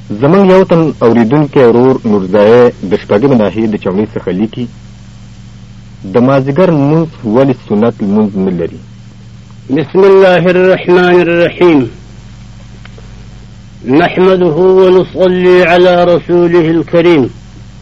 زمونږ یو تن اورېدونکی ورور نورزای د شپږمې ناحیې د چوڼۍ څخه لیکي د مازدیګر لمونځ ولې سنت لمونځ نه لري. بسم الله الرحمن الرحيم نحمده ونصلي على رسوله الكريم.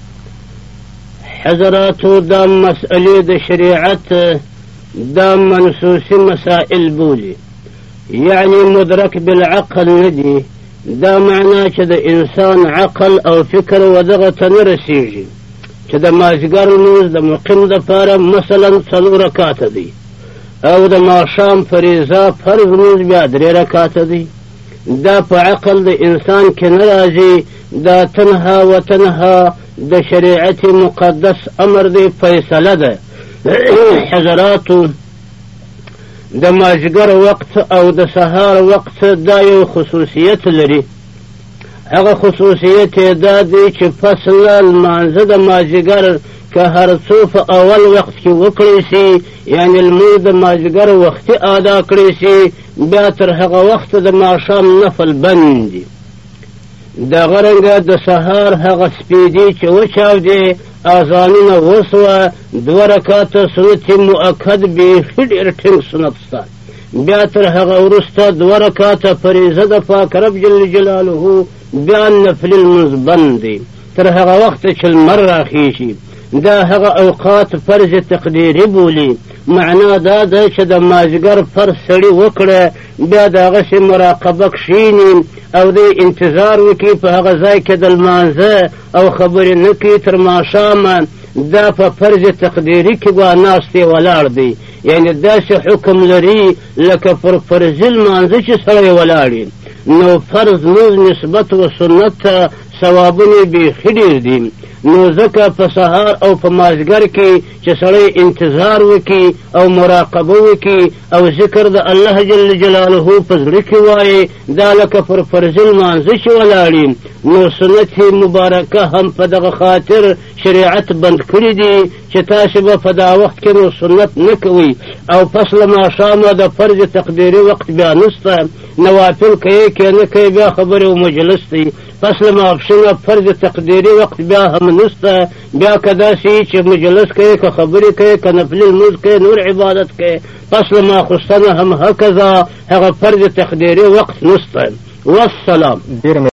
حضراتو دا مسئله د شریعت دا منسوس مسائل بولي، يعني مدرك بالعقل ندي، دا معناه چې د انسان عقل او فکر ودغه ته نه رسیږي چې د مازدیګر لمونځ د مقیم دپاره مثلا 4 رکعاته دی او د ماښام فریضه فرض لمونځ بیا 3 رکعاته دی. دا په عقل د انسان کې نه راځي، دا تنها و تنها د شریعت مقدس امر دی، فیصله ده. حضراتو د مازدیګر وقت او د سهار وقت دا یو خصوصیت لري. هغه خصوصیت دا دی چې فصل لمانځه د مازدیګر که هر څو په اول وخت کې وکړی سي، یعنی لمونځ د مازدیګر وختي ادا کړی سي، بیا تر هغه وخت د ماښام نفل بند دي. دغه رنګه د سهار هغه سپیدي چې وچاودې اذانونه وسوه 2 رکعاته سنت مؤکد بیخي ډېر ټینګ سنت سته. بیا تر هغه وروسته 2 رکعاته فریضه د پاک رب جل جلاله، بیا نفل لمونځ بند دی تر هغه وخته چې لمر راخیږي. دا هغه اوقات فرض تقدیري بولي. معنا دا ده چې د مازدیګر فرض سړي وکړه، بیا د هغسې مراقبه کښېني او دی انتظار وکړي په هغه ځای کې د لمانځه او خبرې نه کوي تر ماښامه. دا په فرض تقدیري کې ناستې ولاړ دی، یعنی داسې حکم لري لکه پر فرضي لمانځه چې سړی ولاړ وي. نو فرض لمونځ نسبت و سنت ته ثوابونه بیخي ډېر دي. نو ځکه په سهار او په مازدیګر کې چې سړی انتظار وکړي او مراقبه وکړي او ذکر د الله جل جلاله په زړه کې وایي، دا لکه پر فرضي لمانځه چې ولاړي. نو سنت مبارکه هم په دغه خاطر شریعت بند کړي دي چې تاسې به په دا وخت کې نو سنت نه کوئ او پس له ماښامه د فرض تقدیري وخت بیا نسته، نوافل کوي که نه کوي بیا خبرې و مجلس دی. پس له ماپښینه فرض تقدیري وخت بیا هم نسته، بیا که داسې چې مجلس کوي که خبرې کوي که نفلي لمونځ کوي نور عبادت کوي، پس له ماخوستنه هم هکذا هغه فرض تقدیري وقت نسته. والسلام.